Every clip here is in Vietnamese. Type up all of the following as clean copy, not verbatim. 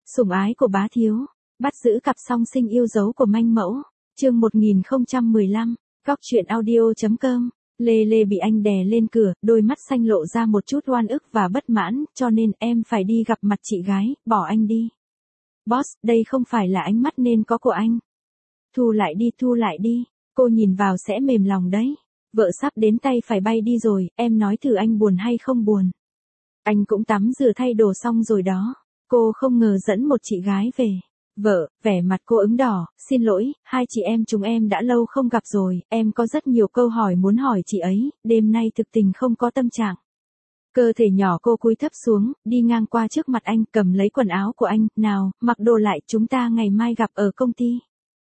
Sủng ái của bá thiếu, bắt giữ cặp song sinh yêu dấu của manh mẫu, chương 1015, góc truyện audio.com. Lê Lê bị anh đè lên cửa, đôi mắt xanh lộ ra một chút oan ức và bất mãn, cho nên em phải đi gặp mặt chị gái, bỏ anh đi. Boss, đây không phải là ánh mắt nên có của anh. Thu lại đi, cô nhìn vào sẽ mềm lòng đấy. Vợ sắp đến tay phải bay đi rồi, em nói thử anh buồn hay không buồn. Anh cũng tắm rửa thay đồ xong rồi đó. Cô không ngờ dẫn một chị gái về. Vợ, vẻ mặt cô ửng đỏ, xin lỗi, hai chị em chúng em đã lâu không gặp rồi, em có rất nhiều câu hỏi muốn hỏi chị ấy, đêm nay thực tình không có tâm trạng. Cơ thể nhỏ cô cúi thấp xuống, đi ngang qua trước mặt anh, cầm lấy quần áo của anh, nào, mặc đồ lại, chúng ta ngày mai gặp ở công ty.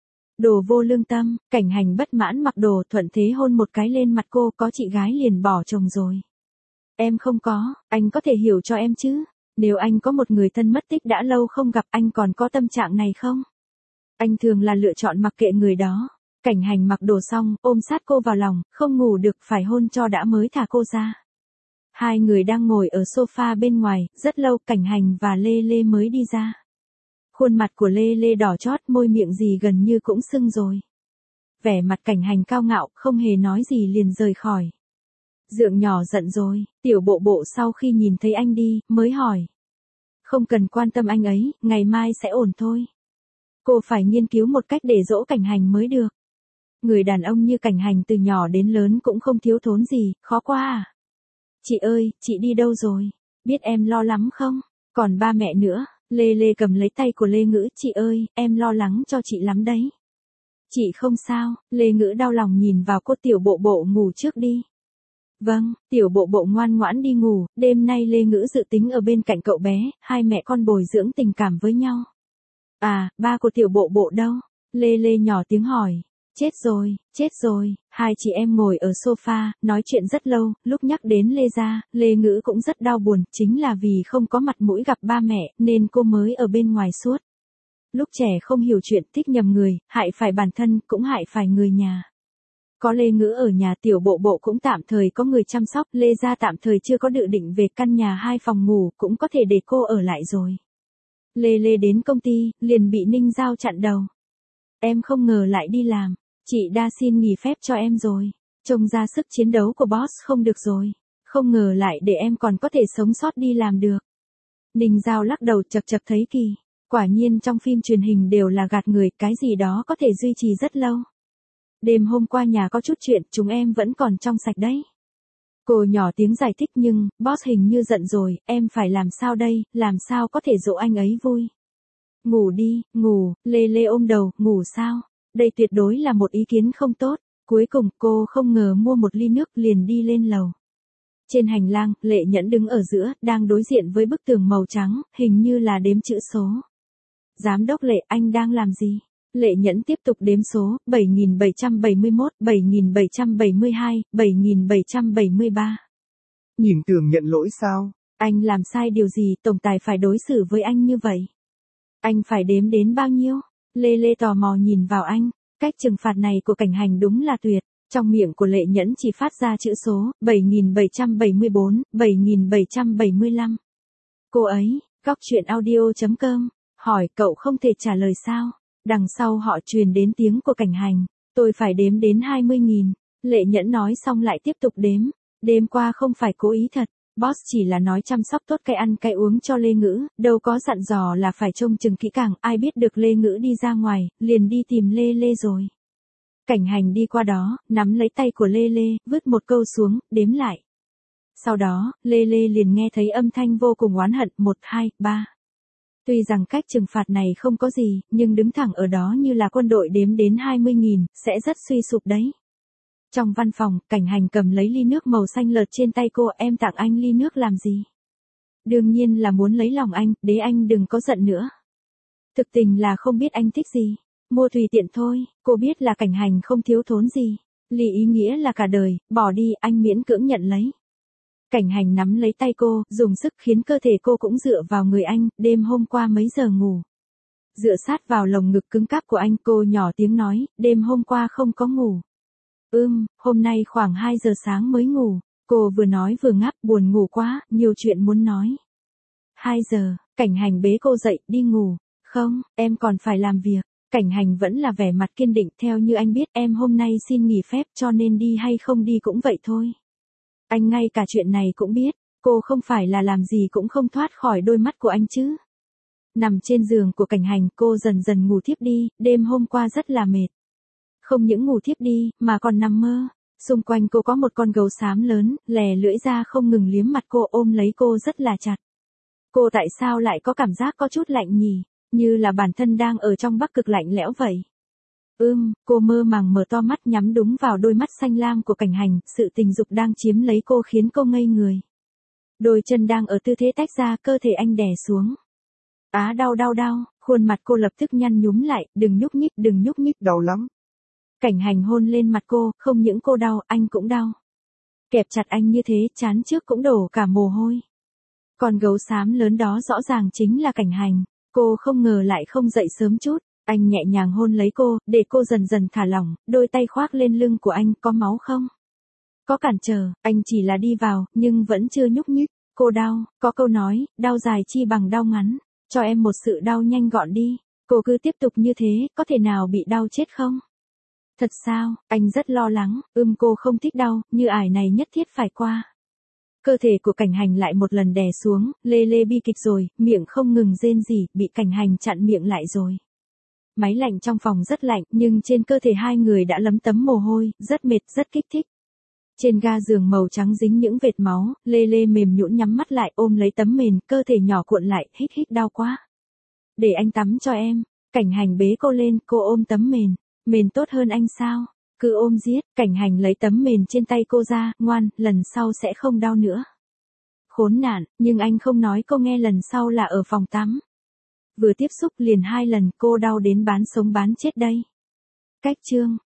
Đồ vô lương tâm, Cảnh Hành bất mãn mặc đồ, thuận thế hôn một cái lên mặt cô, có chị gái liền bỏ chồng rồi. Em không có, anh có thể hiểu cho em chứ. Nếu anh có một người thân mất tích đã lâu không gặp, anh còn có tâm trạng này không? Anh thường là lựa chọn mặc kệ người đó. Cảnh Hành mặc đồ xong, ôm sát cô vào lòng, không ngủ được, phải hôn cho đã mới thả cô ra. Hai người đang ngồi ở sofa bên ngoài, rất lâu, Cảnh Hành và Lê Lê mới đi ra. Khuôn mặt của Lê Lê đỏ chót, môi miệng gì gần như cũng sưng rồi. Vẻ mặt Cảnh Hành cao ngạo, không hề nói gì liền rời khỏi. Dượng nhỏ giận rồi, Tiểu Bộ Bộ sau khi nhìn thấy anh đi, mới hỏi. Không cần quan tâm anh ấy, ngày mai sẽ ổn thôi. Cô phải nghiên cứu một cách để dỗ Cảnh Hành mới được. Người đàn ông như Cảnh Hành từ nhỏ đến lớn cũng không thiếu thốn gì, khó quá à. Chị ơi, chị đi đâu rồi? Biết em lo lắm không? Còn ba mẹ nữa. Lê Lê cầm lấy tay của Lê Ngữ, chị ơi, em lo lắng cho chị lắm đấy. Chị không sao, Lê Ngữ đau lòng nhìn vào cô. Tiểu Bộ Bộ ngủ trước đi. Vâng, Tiểu Bộ Bộ ngoan ngoãn đi ngủ, đêm nay Lê Ngữ dự tính ở bên cạnh cậu bé, hai mẹ con bồi dưỡng tình cảm với nhau. À, ba của Tiểu Bộ Bộ đâu? Lê Lê nhỏ tiếng hỏi. Chết rồi, hai chị em ngồi ở sofa, nói chuyện rất lâu, lúc nhắc đến Lê gia, Lê Ngữ cũng rất đau buồn, chính là vì không có mặt mũi gặp ba mẹ, nên cô mới ở bên ngoài suốt. Lúc trẻ không hiểu chuyện, thích nhầm người, hại phải bản thân, cũng hại phải người nhà. Có Lê Ngữ ở nhà, Tiểu Bộ Bộ cũng tạm thời có người chăm sóc, Lê gia tạm thời chưa có dự định về căn nhà 2 phòng ngủ, cũng có thể để cô ở lại rồi. Lê Lê đến công ty, liền bị Ninh Giao chặn đầu. Em không ngờ lại đi làm, chị đã xin nghỉ phép cho em rồi. Trông ra sức chiến đấu của boss không được rồi. Không ngờ lại để em còn có thể sống sót đi làm được. Ninh Giao lắc đầu chật chật thấy kỳ. Quả nhiên trong phim truyền hình đều là gạt người, cái gì đó có thể duy trì rất lâu. Đêm hôm qua nhà có chút chuyện, chúng em vẫn còn trong sạch đấy. Cô nhỏ tiếng giải thích nhưng, boss hình như giận rồi, em phải làm sao đây, làm sao có thể dỗ anh ấy vui. Ngủ đi, ngủ, Lê Lê ôm đầu, ngủ sao? Đây tuyệt đối là một ý kiến không tốt. Cuối cùng cô không ngờ mua một ly nước liền đi lên lầu. Trên hành lang, Lệ Nhẫn đứng ở giữa, đang đối diện với bức tường màu trắng, hình như là đếm chữ số. Giám đốc Lệ, anh đang làm gì? Lệ Nhẫn tiếp tục đếm số, 7771, 7772, 7773. Nhìn Tường nhận lỗi sao? Anh làm sai điều gì, tổng tài phải đối xử với anh như vậy? Anh phải đếm đến bao nhiêu? Lê Lê tò mò nhìn vào anh, cách trừng phạt này của Cảnh Hành đúng là tuyệt. Trong miệng của Lệ Nhẫn chỉ phát ra chữ số, 7774, 7775. Cô ấy, góc truyện audio.com, hỏi cậu không thể trả lời sao? Đằng sau họ truyền đến tiếng của Cảnh Hành, tôi phải đếm đến 20.000. Lệ Nhẫn nói xong lại tiếp tục đếm. Đêm qua không phải cố ý thật, boss chỉ là nói chăm sóc tốt cái ăn cái uống cho Lê Ngữ, đâu có dặn dò là phải trông chừng kỹ càng, ai biết được Lê Ngữ đi ra ngoài, liền đi tìm Lê Lê rồi. Cảnh Hành đi qua đó, nắm lấy tay của Lê Lê, vứt một câu xuống, đếm lại. Sau đó, Lê Lê liền nghe thấy âm thanh vô cùng oán hận, 1, 2, 3. Tuy rằng cách trừng phạt này không có gì, nhưng đứng thẳng ở đó như là quân đội đếm đến 20.000, sẽ rất suy sụp đấy. Trong văn phòng, Cảnh Hành cầm lấy ly nước màu xanh lợt trên tay cô, em tặng anh ly nước làm gì? Đương nhiên là muốn lấy lòng anh, để anh đừng có giận nữa. Thực tình là không biết anh thích gì. Mua tùy tiện thôi, cô biết là Cảnh Hành không thiếu thốn gì. Ly ý nghĩa là cả đời, bỏ đi, anh miễn cưỡng nhận lấy. Cảnh Hành nắm lấy tay cô, dùng sức khiến cơ thể cô cũng dựa vào người anh, đêm hôm qua mấy giờ ngủ. Dựa sát vào lồng ngực cứng cáp của anh, cô nhỏ tiếng nói, đêm hôm qua không có ngủ. Hôm nay khoảng 2 giờ sáng mới ngủ. Cô vừa nói vừa ngáp, buồn ngủ quá, nhiều chuyện muốn nói. 2 giờ, Cảnh Hành bế cô dậy, đi ngủ. Không, em còn phải làm việc. Cảnh Hành vẫn là vẻ mặt kiên định, theo như anh biết em hôm nay xin nghỉ phép cho nên đi hay không đi cũng vậy thôi. Anh ngay cả chuyện này cũng biết, cô không phải là làm gì cũng không thoát khỏi đôi mắt của anh chứ. Nằm trên giường của Cảnh Hành, cô dần dần ngủ thiếp đi, đêm hôm qua rất là mệt. Không những ngủ thiếp đi, mà còn nằm mơ. Xung quanh cô có một con gấu xám lớn, lè lưỡi ra không ngừng liếm mặt cô, ôm lấy cô rất là chặt. Cô tại sao lại có cảm giác có chút lạnh nhỉ, như là bản thân đang ở trong Bắc Cực lạnh lẽo vậy. Cô mơ màng mở to mắt nhắm đúng vào đôi mắt xanh lam của Cảnh Hành, sự tình dục đang chiếm lấy cô khiến cô ngây người. Đôi chân đang ở tư thế tách ra, cơ thể anh đè xuống. Đau, khuôn mặt cô lập tức nhăn nhúm lại, đừng nhúc nhích, Đau lắm. Cảnh Hành hôn lên mặt cô, không những cô đau, anh cũng đau. Kẹp chặt anh như thế, trán trước cũng đổ cả mồ hôi. Con gấu xám lớn đó rõ ràng chính là Cảnh Hành, cô không ngờ lại không dậy sớm chút. Anh nhẹ nhàng hôn lấy cô, để cô dần dần thả lỏng, đôi tay khoác lên lưng của anh, có máu không? Có cản trở, anh chỉ là đi vào, nhưng vẫn chưa nhúc nhích. Cô đau, có câu nói, đau dài chi bằng đau ngắn, cho em một sự đau nhanh gọn đi. Cô cứ tiếp tục như thế, có thể nào bị đau chết không? Thật sao, anh rất lo lắng, cô không thích đau, như ải này nhất thiết phải qua. Cơ thể của Cảnh Hành lại một lần đè xuống, lê bi kịch rồi, miệng không ngừng rên rỉ, bị Cảnh Hành chặn miệng lại rồi. Máy lạnh trong phòng rất lạnh, nhưng trên cơ thể hai người đã lấm tấm mồ hôi, rất mệt, rất kích thích. Trên ga giường màu trắng dính những vệt máu, Lê mềm nhũn nhắm mắt lại, ôm lấy tấm mền, cơ thể nhỏ cuộn lại, hít đau quá. Để anh tắm cho em. Cảnh Hành bế cô lên, cô ôm tấm mền. Mền tốt hơn anh sao? Cứ ôm giết. Cảnh Hành lấy tấm mền trên tay cô ra, ngoan, lần sau sẽ không đau nữa. Khốn nạn, nhưng anh không nói cô nghe lần sau là ở phòng tắm. Vừa tiếp xúc liền 2 lần, cô đau đến bán sống bán chết đây. Cách chương